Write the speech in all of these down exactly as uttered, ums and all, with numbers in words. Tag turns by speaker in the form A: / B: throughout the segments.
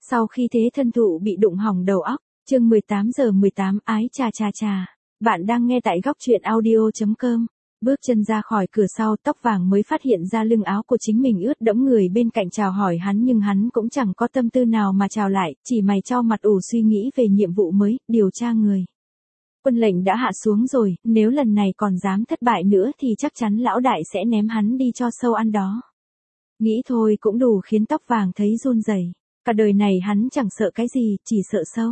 A: Sau khi thế thân thụ bị đụng hỏng đầu óc, chương mười tám giờ mười tám ái chà chà chà. Bạn đang nghe tại góc truyện audio chấm com. Bước chân ra khỏi cửa sau, Tóc Vàng mới phát hiện ra lưng áo của chính mình ướt đẫm, người bên cạnh chào hỏi hắn nhưng hắn cũng chẳng có tâm tư nào mà chào lại, chỉ mày chau mặt ủ suy nghĩ về nhiệm vụ mới, điều tra người. Quân lệnh đã hạ xuống rồi, nếu lần này còn dám thất bại nữa thì chắc chắn lão đại sẽ ném hắn đi cho sâu ăn đó. Nghĩ thôi cũng đủ khiến Tóc Vàng thấy run rẩy. Cả đời này hắn chẳng sợ cái gì, chỉ sợ sâu.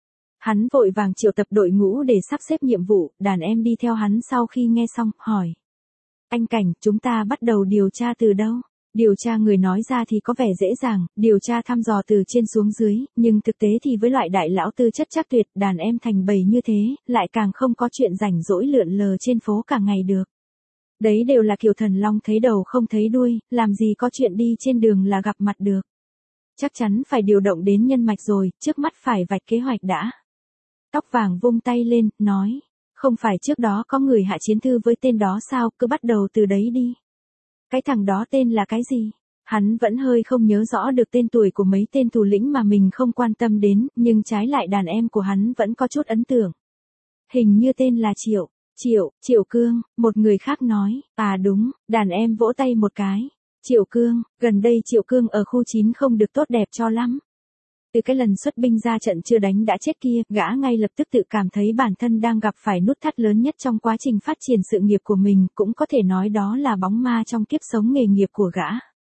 A: Hắn vội vàng triệu tập đội ngũ để sắp xếp nhiệm vụ, đàn em đi theo hắn sau khi nghe xong, hỏi. Anh Cảnh, chúng ta bắt đầu điều tra từ đâu? Điều tra người nói ra thì có vẻ dễ dàng, điều tra thăm dò từ trên xuống dưới, nhưng thực tế thì với loại đại lão tư chất chắc tuyệt, đàn em thành bầy như thế, lại càng không có chuyện rảnh rỗi lượn lờ trên phố cả ngày được. Đấy đều là kiểu thần long thấy đầu không thấy đuôi, làm gì có chuyện đi trên đường là gặp mặt được. Chắc chắn phải điều động đến nhân mạch rồi, trước mắt phải vạch kế hoạch đã. Tóc Vàng vung tay lên, nói, không phải trước đó có người hạ chiến thư với tên đó sao, cứ bắt đầu từ đấy đi. Cái thằng đó tên là cái gì? Hắn vẫn hơi không nhớ rõ được tên tuổi của mấy tên thủ lĩnh mà mình không quan tâm đến, nhưng trái lại đàn em của hắn vẫn có chút ấn tượng. Hình như tên là Triệu, Triệu, Triệu Cương, một người khác nói, à đúng, đàn em vỗ tay một cái. Triệu Cương, gần đây Triệu Cương ở khu chín không được tốt đẹp cho lắm. Từ cái lần xuất binh ra trận chưa đánh đã chết kia, gã ngay lập tức tự cảm thấy bản thân đang gặp phải nút thắt lớn nhất trong quá trình phát triển sự nghiệp của mình, cũng có thể nói đó là bóng ma trong kiếp sống nghề nghiệp của gã.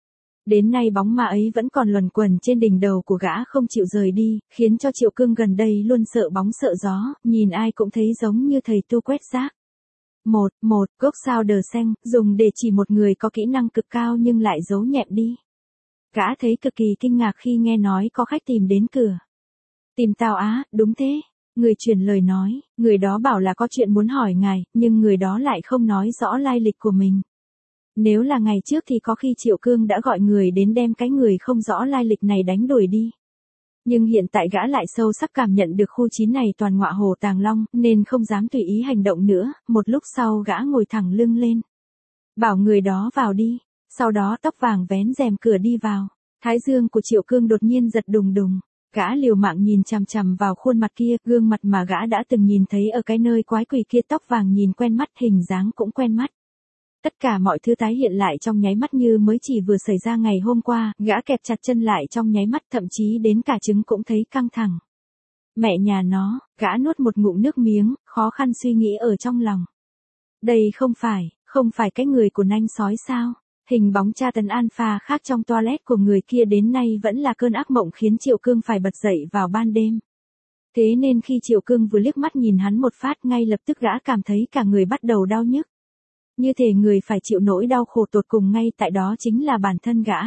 A: Đến nay bóng ma ấy vẫn còn luẩn quẩn trên đỉnh đầu của gã không chịu rời đi, khiến cho Triệu Cương gần đây luôn sợ bóng sợ gió, nhìn ai cũng thấy giống như thầy tu quét rác. Một, một, gốc sao đờ xanh, dùng để chỉ một người có kỹ năng cực cao nhưng lại giấu nhẹm đi. Gã thấy cực kỳ kinh ngạc khi nghe nói có khách tìm đến cửa. Tìm tao á, đúng thế. Người truyền lời nói, người đó bảo là có chuyện muốn hỏi ngài, nhưng người đó lại không nói rõ lai lịch của mình. Nếu là ngày trước thì có khi Triệu Cương đã gọi người đến đem cái người không rõ lai lịch này đánh đuổi đi. Nhưng hiện tại gã lại sâu sắc cảm nhận được khu chín này toàn ngọa hổ tàng long, nên không dám tùy ý hành động nữa, một lúc sau gã ngồi thẳng lưng lên. Bảo người đó vào đi, sau đó Tóc Vàng vén rèm cửa đi vào. Thái dương của Triệu Cương đột nhiên giật đùng đùng, gã liều mạng nhìn chằm chằm vào khuôn mặt kia, gương mặt mà gã đã từng nhìn thấy ở cái nơi quái quỷ kia. Tóc Vàng nhìn quen mắt, hình dáng cũng quen mắt. Tất cả mọi thứ tái hiện lại trong nháy mắt như mới chỉ vừa xảy ra ngày hôm qua, gã kẹp chặt chân lại trong nháy mắt, thậm chí đến cả trứng cũng thấy căng thẳng. Mẹ nhà nó, gã nuốt một ngụm nước miếng, khó khăn suy nghĩ ở trong lòng. Đây không phải, không phải cái người của nanh sói sao? Hình bóng tra tấn alpha khác trong toilet của người kia đến nay vẫn là cơn ác mộng khiến Triệu Cương phải bật dậy vào ban đêm. Thế nên khi Triệu Cương vừa liếc mắt nhìn hắn một phát, ngay lập tức gã cảm thấy cả người bắt đầu đau nhức. Như thể người phải chịu nỗi đau khổ tột cùng ngay tại đó chính là bản thân gã.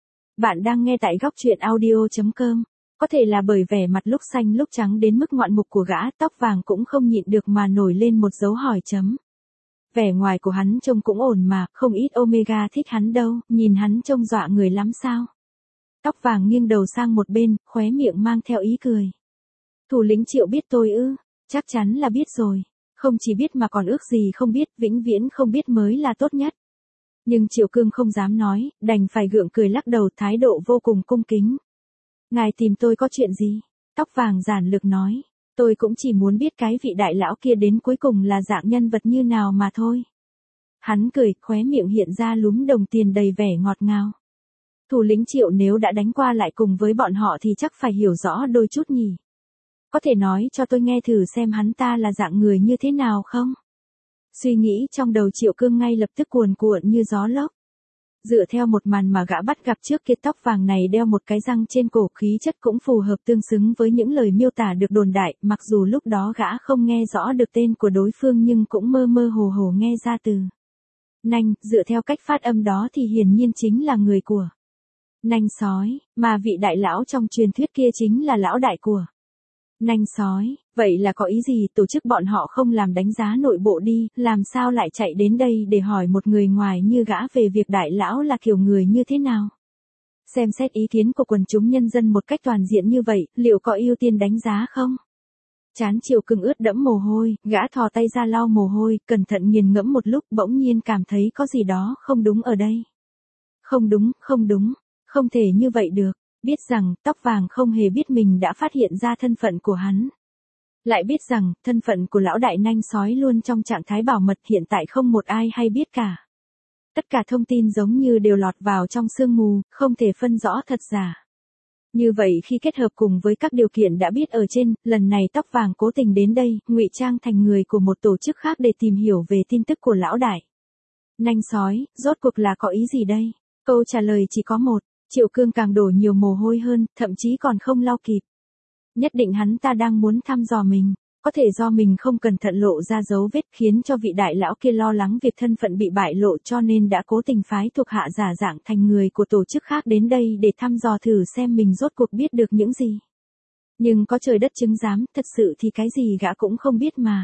A: Bạn đang nghe tại góc truyện audio chấm com. Có thể là bởi vẻ mặt lúc xanh lúc trắng đến mức ngoạn mục của gã, Tóc Vàng cũng không nhịn được mà nổi lên một dấu hỏi chấm. Vẻ ngoài của hắn trông cũng ổn mà, không ít Omega thích hắn đâu, nhìn hắn trông dọa người lắm sao. Tóc Vàng nghiêng đầu sang một bên, khóe miệng mang theo ý cười. Thủ lĩnh Triệu biết tôi ư? Chắc chắn là biết rồi. Không chỉ biết mà còn ước gì không biết, vĩnh viễn không biết mới là tốt nhất. Nhưng Triệu Cương không dám nói, đành phải gượng cười lắc đầu, thái độ vô cùng cung kính. Ngài tìm tôi có chuyện gì? Tóc Vàng giản lược nói. Tôi cũng chỉ muốn biết cái vị đại lão kia đến cuối cùng là dạng nhân vật như nào mà thôi. Hắn cười, khóe miệng hiện ra lúm đồng tiền đầy vẻ ngọt ngào. Thủ lĩnh Triệu nếu đã đánh qua lại cùng với bọn họ thì chắc phải hiểu rõ đôi chút nhỉ. Có thể nói cho tôi nghe thử xem hắn ta là dạng người như thế nào không? Suy nghĩ trong đầu Triệu Cương ngay lập tức cuồn cuộn như gió lốc. Dựa theo một màn mà gã bắt gặp trước kia, Tóc Vàng này đeo một cái răng trên cổ, khí chất cũng phù hợp tương xứng với những lời miêu tả được đồn đại, mặc dù lúc đó gã không nghe rõ được tên của đối phương nhưng cũng mơ mơ hồ hồ nghe ra từ nanh, dựa theo cách phát âm đó thì hiển nhiên chính là người của nanh sói, mà vị đại lão trong truyền thuyết kia chính là lão đại của nanh sói. Vậy là có ý gì? Tổ chức bọn họ không làm đánh giá nội bộ đi, làm sao lại chạy đến đây để hỏi một người ngoài như gã về việc đại lão là kiểu người như thế nào? Xem xét ý kiến của quần chúng nhân dân một cách toàn diện như vậy, liệu có ưu tiên đánh giá không? Trán Triệu Cương ướt đẫm mồ hôi, gã thò tay ra lau mồ hôi, cẩn thận nghiền ngẫm một lúc, bỗng nhiên cảm thấy có gì đó không đúng ở đây. Không đúng, không đúng, không thể như vậy được. Biết rằng, tóc vàng không hề biết mình đã phát hiện ra thân phận của hắn. Lại biết rằng, thân phận của lão đại nanh sói luôn trong trạng thái bảo mật, hiện tại không một ai hay biết cả. Tất cả thông tin giống như đều lọt vào trong sương mù, không thể phân rõ thật giả. Như vậy khi kết hợp cùng với các điều kiện đã biết ở trên, lần này tóc vàng cố tình đến đây, ngụy trang thành người của một tổ chức khác để tìm hiểu về tin tức của lão đại. Nanh sói, rốt cuộc là có ý gì đây? Câu trả lời chỉ có một, Triệu Cương càng đổ nhiều mồ hôi hơn, thậm chí còn không lau kịp. Nhất định hắn ta đang muốn thăm dò mình, có thể do mình không cẩn thận lộ ra dấu vết khiến cho vị đại lão kia lo lắng việc thân phận bị bại lộ cho nên đã cố tình phái thuộc hạ giả dạng thành người của tổ chức khác đến đây để thăm dò thử xem mình rốt cuộc biết được những gì. Nhưng có trời đất chứng giám, thật sự thì cái gì gã cũng không biết mà.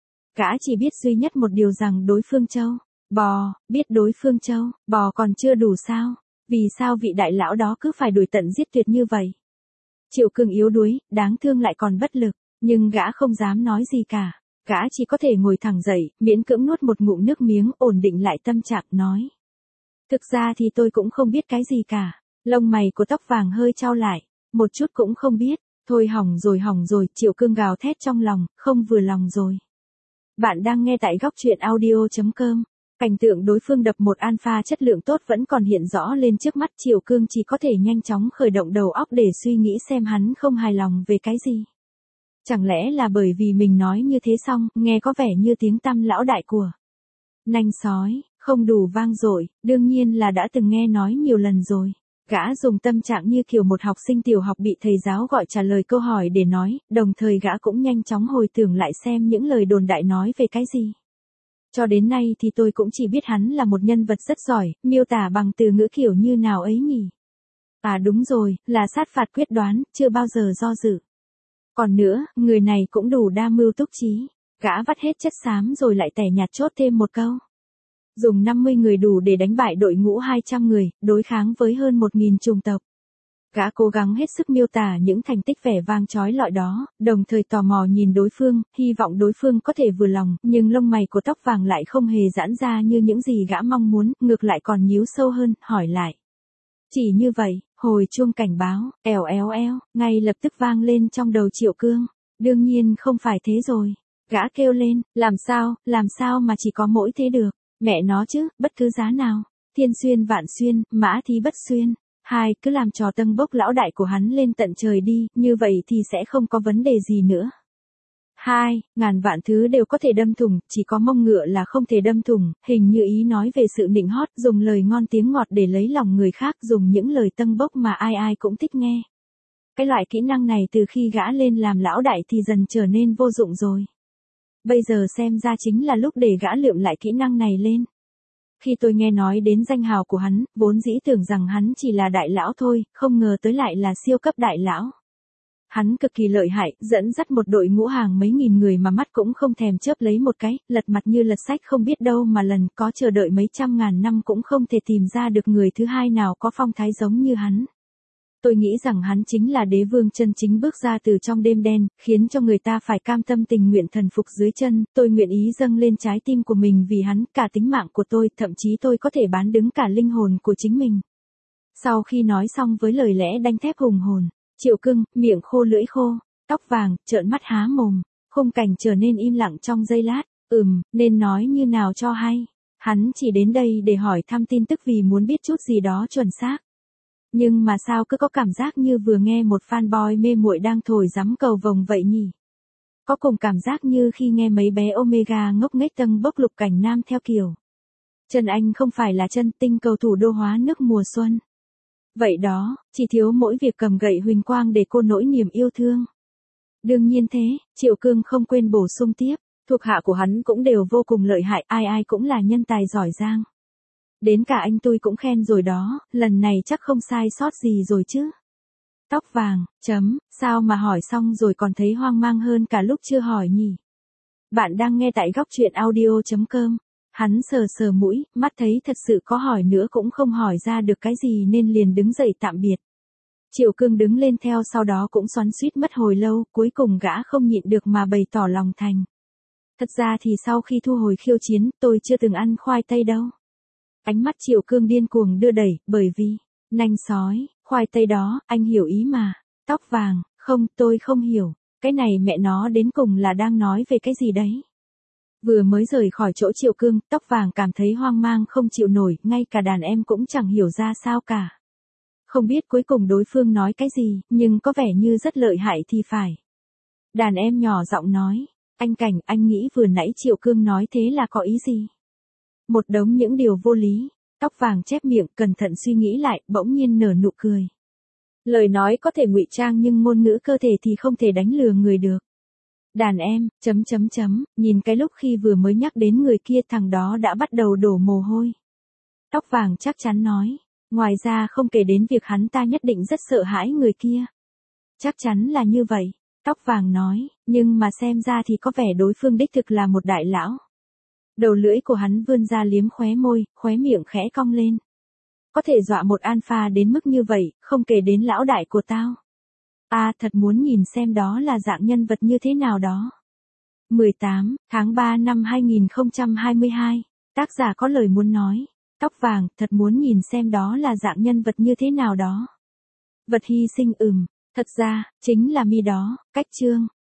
A: Gã chỉ biết duy nhất một điều rằng đối phương châu, bò, biết đối phương châu, bò còn chưa đủ sao, vì sao vị đại lão đó cứ phải đuổi tận giết tuyệt như vậy. Triệu Cương yếu đuối, đáng thương lại còn bất lực, nhưng gã không dám nói gì cả, gã chỉ có thể ngồi thẳng dậy, miễn cưỡng nuốt một ngụm nước miếng, ổn định lại tâm trạng, nói. Thực ra thì tôi cũng không biết cái gì cả, lông mày của tóc vàng hơi chau lại, một chút cũng không biết, thôi hỏng rồi hỏng rồi, Triệu Cương gào thét trong lòng, không vừa lòng rồi. Bạn đang nghe tại góc truyện audio chấm com. Cảnh tượng đối phương đập một alpha chất lượng tốt vẫn còn hiện rõ lên trước mắt, Triệu Cương chỉ có thể nhanh chóng khởi động đầu óc để suy nghĩ xem hắn không hài lòng về cái gì. Chẳng lẽ là bởi vì mình nói như thế xong, nghe có vẻ như tiếng tăm lão đại của nanh sói, không đủ vang dội, đương nhiên là đã từng nghe nói nhiều lần rồi. Gã dùng tâm trạng như kiểu một học sinh tiểu học bị thầy giáo gọi trả lời câu hỏi để nói, đồng thời gã cũng nhanh chóng hồi tưởng lại xem những lời đồn đại nói về cái gì. Cho đến nay thì tôi cũng chỉ biết hắn là một nhân vật rất giỏi, miêu tả bằng từ ngữ kiểu như nào ấy nhỉ? À đúng rồi, là sát phạt quyết đoán, chưa bao giờ do dự. Còn nữa, người này cũng đủ đa mưu túc trí. Gã vắt hết chất xám rồi lại tẻ nhạt chốt thêm một câu. Dùng năm mươi người đủ để đánh bại đội ngũ hai trăm người, đối kháng với hơn một nghìn chủng tộc. Gã cố gắng hết sức miêu tả những thành tích vẻ vang chói lọi đó, đồng thời tò mò nhìn đối phương, hy vọng đối phương có thể vừa lòng, nhưng lông mày của tóc vàng lại không hề giãn ra như những gì gã mong muốn, ngược lại còn nhíu sâu hơn, hỏi lại. Chỉ như vậy, hồi chuông cảnh báo, èo éo éo, ngay lập tức vang lên trong đầu Triệu Cương. Đương nhiên không phải thế rồi. Gã kêu lên, làm sao, làm sao mà chỉ có mỗi thế được, mẹ nó chứ, bất cứ giá nào, thiên xuyên vạn xuyên, mã thí bất xuyên. Hai, cứ làm trò tâng bốc lão đại của hắn lên tận trời đi, như vậy thì sẽ không có vấn đề gì nữa. Hai, ngàn vạn thứ đều có thể đâm thủng, chỉ có mông ngựa là không thể đâm thủng, hình như ý nói về sự nịnh hót, dùng lời ngon tiếng ngọt để lấy lòng người khác, dùng những lời tâng bốc mà ai ai cũng thích nghe. Cái loại kỹ năng này từ khi gã lên làm lão đại thì dần trở nên vô dụng rồi. Bây giờ xem ra chính là lúc để gã lượm lại kỹ năng này lên. Khi tôi nghe nói đến danh hào của hắn, vốn dĩ tưởng rằng hắn chỉ là đại lão thôi, không ngờ tới lại là siêu cấp đại lão. Hắn cực kỳ lợi hại, dẫn dắt một đội ngũ hàng mấy nghìn người mà mắt cũng không thèm chớp lấy một cái, lật mặt như lật sách không biết đâu mà lần, có chờ đợi mấy trăm ngàn năm cũng không thể tìm ra được người thứ hai nào có phong thái giống như hắn. Tôi nghĩ rằng hắn chính là đế vương chân chính bước ra từ trong đêm đen, khiến cho người ta phải cam tâm tình nguyện thần phục dưới chân, tôi nguyện ý dâng lên trái tim của mình vì hắn, cả tính mạng của tôi, thậm chí tôi có thể bán đứng cả linh hồn của chính mình. Sau khi nói xong với lời lẽ đanh thép hùng hồn, Triệu Cương, miệng khô lưỡi khô, tóc vàng, trợn mắt há mồm, khung cảnh trở nên im lặng trong giây lát, ừm, nên nói như nào cho hay. Hắn chỉ đến đây để hỏi thăm tin tức vì muốn biết chút gì đó chuẩn xác. Nhưng mà sao cứ có cảm giác như vừa nghe một fanboy mê muội đang thổi giắm cầu vồng vậy nhỉ? Có cùng cảm giác như khi nghe mấy bé Omega ngốc nghếch tâng bốc lục cảnh nam theo kiểu. Chân anh không phải là chân tinh cầu thủ đô hóa nước mùa xuân. Vậy đó, chỉ thiếu mỗi việc cầm gậy huỳnh quang để cô nỗi niềm yêu thương. Đương nhiên thế, Triệu Cương không quên bổ sung tiếp, thuộc hạ của hắn cũng đều vô cùng lợi hại, ai ai cũng là nhân tài giỏi giang. Đến cả anh tôi cũng khen rồi đó, lần này chắc không sai sót gì rồi chứ. Tóc vàng, chấm, sao mà hỏi xong rồi còn thấy hoang mang hơn cả lúc chưa hỏi nhỉ? Bạn đang nghe tại góc truyện audio chấm com. Hắn sờ sờ mũi, mắt thấy thật sự có hỏi nữa cũng không hỏi ra được cái gì nên liền đứng dậy tạm biệt. Triệu Cương đứng lên theo sau đó cũng xoắn xuýt mất hồi lâu, cuối cùng gã không nhịn được mà bày tỏ lòng thành. Thật ra thì sau khi thu hồi khiêu chiến, tôi chưa từng ăn khoai tây đâu. Ánh mắt Triệu Cương điên cuồng đưa đẩy, bởi vì, nanh sói, Khoai tây đó, anh hiểu ý mà. Tóc vàng, không, tôi không hiểu. Cái này mẹ nó đến cùng là đang nói về cái gì đấy? Vừa mới rời khỏi chỗ Triệu Cương, tóc vàng cảm thấy hoang mang không chịu nổi, ngay cả đàn em cũng chẳng hiểu ra sao cả. Không biết cuối cùng đối phương nói cái gì, nhưng có vẻ như rất lợi hại thì phải. Đàn em nhỏ giọng nói, anh Cảnh, anh nghĩ vừa nãy Triệu Cương nói thế là có ý gì? Một đống những điều vô lý. Tóc vàng chép miệng, cẩn thận suy nghĩ lại, bỗng nhiên nở nụ cười. Lời nói có thể ngụy trang nhưng ngôn ngữ cơ thể thì không thể đánh lừa người được. Đàn em, chấm chấm chấm, nhìn cái lúc khi vừa mới nhắc đến người kia thằng đó đã bắt đầu đổ mồ hôi. Tóc vàng chắc chắn nói, ngoài ra không kể đến việc hắn ta nhất định rất sợ hãi người kia. Chắc chắn là như vậy, tóc vàng nói, nhưng mà xem ra thì có vẻ đối phương đích thực là một đại lão. Đầu lưỡi của hắn vươn ra liếm khóe môi, khóe miệng khẽ cong lên. Có thể dọa một alpha đến mức như vậy, không kể đến lão đại của tao. À, thật muốn nhìn xem đó là dạng nhân vật như thế nào đó. mười tám tháng ba năm hai nghìn không trăm hai mươi hai, tác giả có lời muốn nói. Tóc vàng, thật muốn nhìn xem đó là dạng nhân vật như thế nào đó. Vật hy sinh ừm, thật ra, chính là mi đó, cách chương.